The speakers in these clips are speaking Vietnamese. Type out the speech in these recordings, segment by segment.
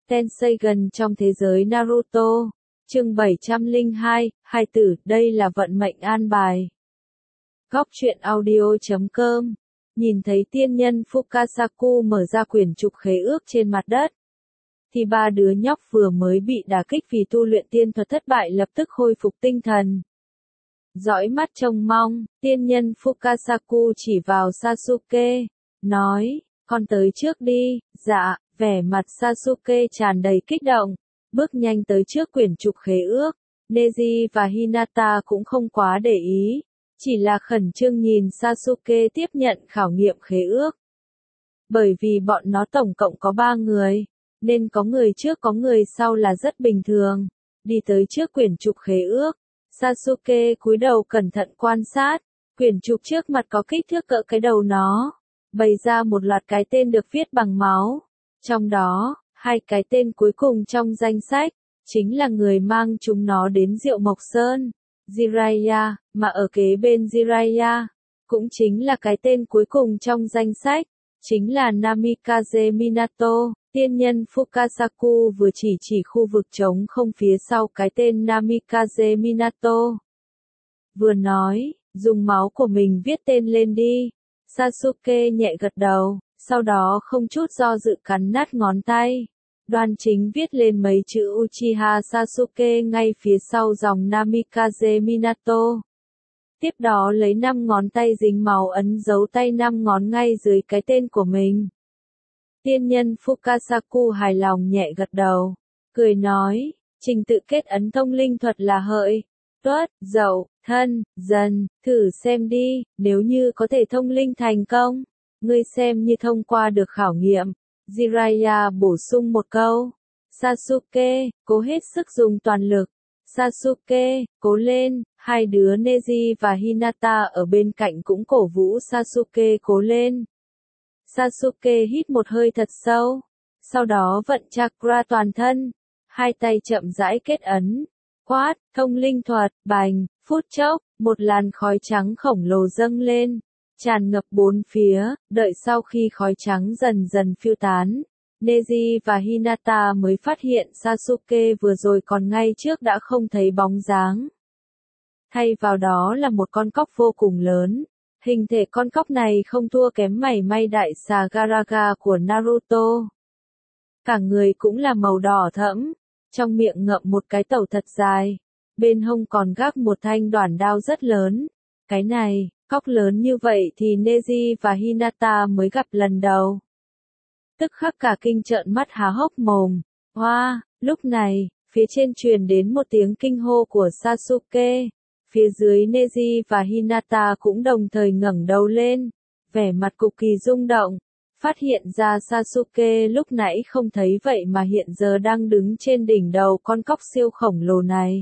Tenseigan trong thế giới Naruto. Chương 702, Hai tử, đây là vận mệnh an bài. Góc truyện audio.com. Nhìn thấy tiên nhân Fukasaku mở ra quyển trục khế ước trên mặt đất, thì ba đứa nhóc vừa mới bị đả kích vì tu luyện tiên thuật thất bại lập tức khôi phục tinh thần. Dõi mắt trông mong, tiên nhân Fukasaku chỉ vào Sasuke, nói, con tới trước đi. Dạ, vẻ mặt Sasuke tràn đầy kích động, bước nhanh tới trước quyển trục khế ước. Neji và Hinata cũng không quá để ý, chỉ là khẩn trương nhìn Sasuke tiếp nhận khảo nghiệm khế ước. Bởi vì bọn nó tổng cộng có 3 người, nên có người trước có người sau là rất bình thường. Đi tới trước quyển trục khế ước, Sasuke cúi đầu cẩn thận quan sát, quyển trục trước mặt có kích thước cỡ cái đầu nó, bày ra một loạt cái tên được viết bằng máu. Trong đó, 2 cái tên cuối cùng trong danh sách, chính là người mang chúng nó đến Diệu Mộc Sơn, Jiraiya, mà ở kế bên Jiraiya, cũng chính là cái tên cuối cùng trong danh sách, chính là Namikaze Minato. Tiên nhân Fukasaku vừa chỉ khu vực trống không phía sau cái tên Namikaze Minato. Vừa nói, dùng máu của mình viết tên lên đi. Sasuke nhẹ gật đầu, sau đó không chút do dự cắn nát ngón tay. Đoan chính viết lên mấy chữ Uchiha Sasuke ngay phía sau dòng Namikaze Minato. Tiếp đó lấy 5 ngón tay dính máu ấn dấu tay 5 ngón ngay dưới cái tên của mình. Tiên nhân Fukasaku hài lòng nhẹ gật đầu, cười nói, trình tự kết ấn thông linh thuật là hợi, tuất, dậu, thân, dần, thử xem đi, nếu như có thể thông linh thành công, ngươi xem như thông qua được khảo nghiệm. Jiraiya bổ sung một câu, Sasuke, cố hết sức dùng toàn lực. Sasuke, cố lên. Hai đứa Neji và Hinata ở bên cạnh cũng cổ vũ Sasuke cố lên. Sasuke hít một hơi thật sâu, sau đó vận chakra toàn thân, 2 tay chậm rãi kết ấn, quát, thông linh thuật, bành, phút chốc, một làn khói trắng khổng lồ dâng lên, tràn ngập bốn phía. Đợi sau khi khói trắng dần dần phiêu tán, Neji và Hinata mới phát hiện Sasuke vừa rồi còn ngay trước đã không thấy bóng dáng. Thay vào đó là một con cóc vô cùng lớn. Hình thể con cóc này không thua kém mảy may đại xà Garaga của Naruto. Cả người cũng là màu đỏ thẫm, trong miệng ngậm một cái tẩu thật dài, bên hông còn gác một thanh đoản đao rất lớn. Cái này, cóc lớn như vậy thì Neji và Hinata mới gặp lần đầu. Tức khắc cả kinh trợn mắt há hốc mồm. Hoa, lúc này, phía trên truyền đến một tiếng kinh hô của Sasuke. Phía dưới Neji và Hinata cũng đồng thời ngẩng đầu lên, vẻ mặt cực kỳ rung động, phát hiện ra Sasuke lúc nãy không thấy vậy mà hiện giờ đang đứng trên đỉnh đầu con cóc siêu khổng lồ này.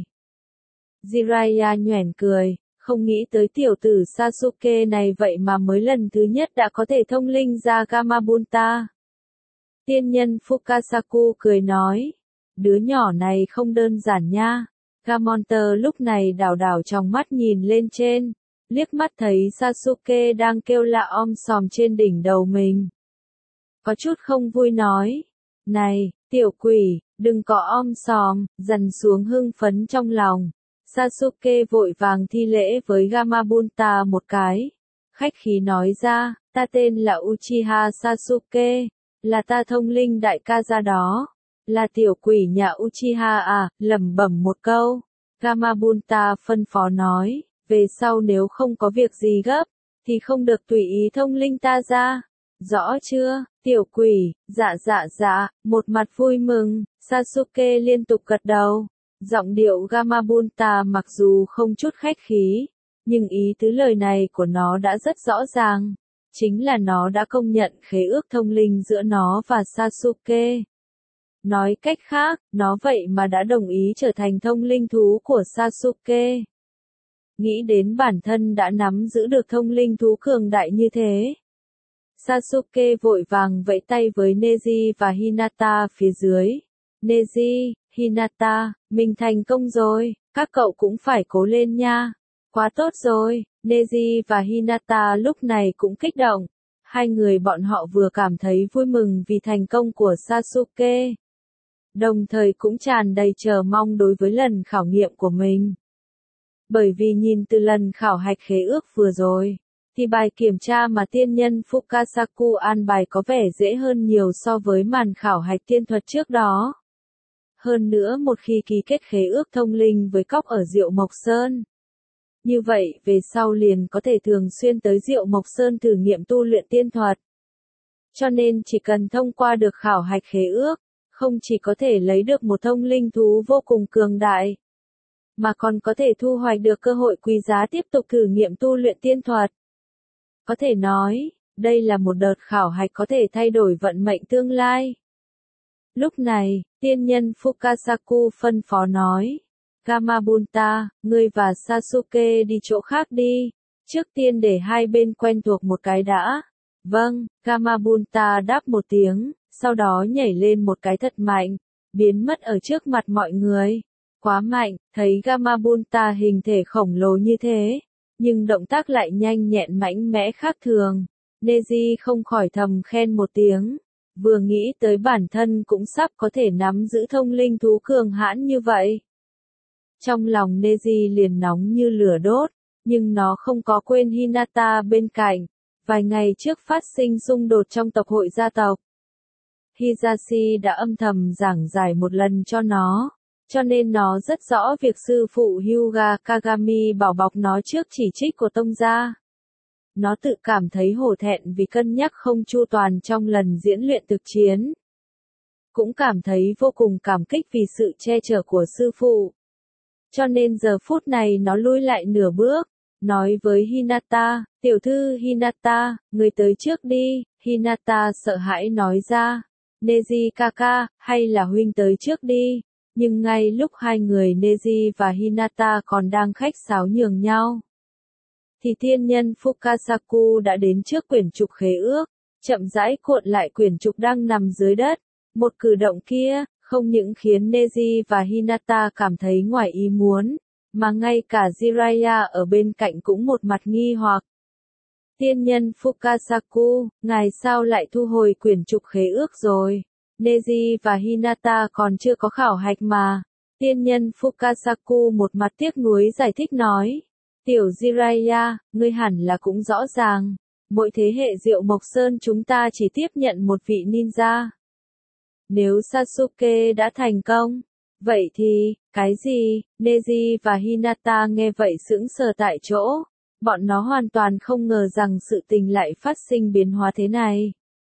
Jiraiya nhoẻn cười, không nghĩ tới tiểu tử Sasuke này vậy mà mới lần thứ nhất đã có thể thông linh ra Gamabunta. Tiên nhân Fukasaku cười nói, đứa nhỏ này không đơn giản nha. Gamonter lúc này đảo đảo trong mắt nhìn lên trên, liếc mắt thấy Sasuke đang kêu la om sòm trên đỉnh đầu mình. Có chút không vui nói, này, tiểu quỷ, đừng có om sòm, dằn xuống hưng phấn trong lòng. Sasuke vội vàng thi lễ với Gamabunta một cái, khách khí nói ra, ta tên là Uchiha Sasuke, là ta thông linh đại ca ra đó. Là tiểu quỷ nhà Uchiha à, lẩm bẩm một câu. Gamabunta phân phó nói, về sau nếu không có việc gì gấp, thì không được tùy ý thông linh ta ra. Rõ chưa, tiểu quỷ, dạ, một mặt vui mừng, Sasuke liên tục gật đầu. Giọng điệu Gamabunta mặc dù không chút khách khí, nhưng ý tứ lời này của nó đã rất rõ ràng. Chính là nó đã công nhận khế ước thông linh giữa nó và Sasuke. Nói cách khác, nó vậy mà đã đồng ý trở thành thông linh thú của Sasuke. Nghĩ đến bản thân đã nắm giữ được thông linh thú cường đại như thế. Sasuke vội vàng vẫy tay với Neji và Hinata phía dưới. Neji, Hinata, mình thành công rồi, các cậu cũng phải cố lên nha. Quá tốt rồi, Neji và Hinata lúc này cũng kích động. Hai người bọn họ vừa cảm thấy vui mừng vì thành công của Sasuke. đồng thời cũng tràn đầy chờ mong đối với lần khảo nghiệm của mình. Bởi vì nhìn từ lần khảo hạch khế ước vừa rồi, thì bài kiểm tra mà tiên nhân Fukasaku an bài có vẻ dễ hơn nhiều so với màn khảo hạch tiên thuật trước đó. Hơn nữa một khi ký kết khế ước thông linh với cóc ở Diệu Mộc Sơn, như vậy về sau liền có thể thường xuyên tới Diệu Mộc Sơn thử nghiệm tu luyện tiên thuật. Cho nên chỉ cần thông qua được khảo hạch khế ước, không chỉ có thể lấy được một thông linh thú vô cùng cường đại, mà còn có thể thu hoạch được cơ hội quý giá tiếp tục thử nghiệm tu luyện tiên thuật. Có thể nói, đây là một đợt khảo hạch có thể thay đổi vận mệnh tương lai. Lúc này, tiên nhân Fukasaku phân phó nói, Gamabunta, ngươi và Sasuke đi chỗ khác đi, trước tiên để hai bên quen thuộc một cái đã. Vâng, Gamabunta đáp một tiếng, sau đó nhảy lên một cái thật mạnh, biến mất ở trước mặt mọi người. Quá mạnh, thấy Gamabunta hình thể khổng lồ như thế, nhưng động tác lại nhanh nhẹn mạnh mẽ khác thường. Neji không khỏi thầm khen một tiếng, vừa nghĩ tới bản thân cũng sắp có thể nắm giữ thông linh thú cường hãn như vậy. Trong lòng Neji liền nóng như lửa đốt, nhưng nó không có quên Hinata bên cạnh. Vài ngày trước phát sinh xung đột trong tộc hội gia tộc, Hisashi đã âm thầm giảng giải một lần cho nó, cho nên nó rất rõ việc sư phụ Hyuga Kagami bảo bọc nó trước chỉ trích của tông gia. Nó tự cảm thấy hổ thẹn vì cân nhắc không chu toàn trong lần diễn luyện thực chiến. Cũng cảm thấy vô cùng cảm kích vì sự che chở của sư phụ. Cho nên giờ phút này nó lui lại nửa bước, nói với Hinata, tiểu thư Hinata, người tới trước đi. Hinata sợ hãi nói ra, Neji kaka, hay là huynh tới trước đi. Nhưng ngay lúc hai người Neji và Hinata còn đang khách sáo nhường nhau, thì thiên nhân Fukasaku đã đến trước quyển trục khế ước, chậm rãi cuộn lại quyển trục đang nằm dưới đất. Một cử động kia, không những khiến Neji và Hinata cảm thấy ngoài ý muốn, mà ngay cả Jiraiya ở bên cạnh cũng một mặt nghi hoặc. Tiên nhân Fukasaku, ngài sao lại thu hồi quyển trục khế ước rồi? Neji và Hinata còn chưa có khảo hạch mà. Tiên nhân Fukasaku một mặt tiếc nuối giải thích nói. Tiểu Jiraiya, ngươi hẳn là cũng rõ ràng. Mỗi thế hệ Diệu Mộc Sơn chúng ta chỉ tiếp nhận một vị ninja. Nếu Sasuke đã thành công, vậy thì, cái gì? Neji và Hinata nghe vậy sững sờ tại chỗ. Bọn nó hoàn toàn không ngờ rằng sự tình lại phát sinh biến hóa thế này.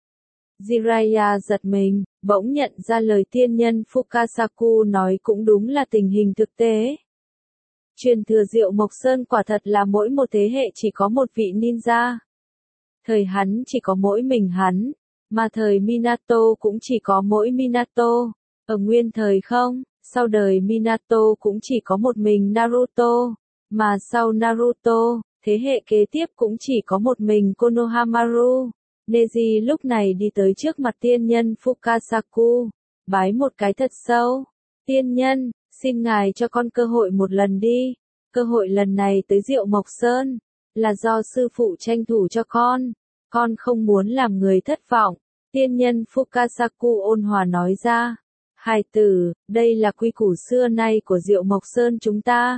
Jiraiya giật mình, bỗng nhận ra lời tiên nhân Fukasaku nói cũng đúng là tình hình thực tế. Truyền thừa Diệu Mộc Sơn quả thật là mỗi một thế hệ chỉ có một vị ninja. Thời hắn chỉ có mỗi mình hắn, mà thời Minato cũng chỉ có mỗi Minato. Ở nguyên thời không, sau đời Minato cũng chỉ có một mình Naruto, mà sau Naruto, thế hệ kế tiếp cũng chỉ có một mình Konohamaru. Neji lúc này đi tới trước mặt tiên nhân Fukasaku, bái một cái thật sâu. Tiên nhân, xin ngài cho con cơ hội một lần đi. Cơ hội lần này tới Diệu Mộc Sơn, là do sư phụ tranh thủ cho con. Con không muốn làm người thất vọng. Tiên nhân Fukasaku ôn hòa nói ra. Hài tử, đây là quy củ xưa nay của Diệu Mộc Sơn chúng ta.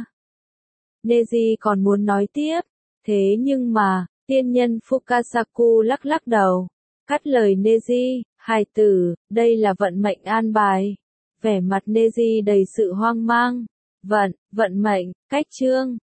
Neji còn muốn nói tiếp. Thế nhưng mà, tiên nhân Fukasaku lắc lắc đầu. Cắt lời Neji, hài tử, đây là vận mệnh an bài. Vẻ mặt Neji đầy sự hoang mang. Vận mệnh, cách chương.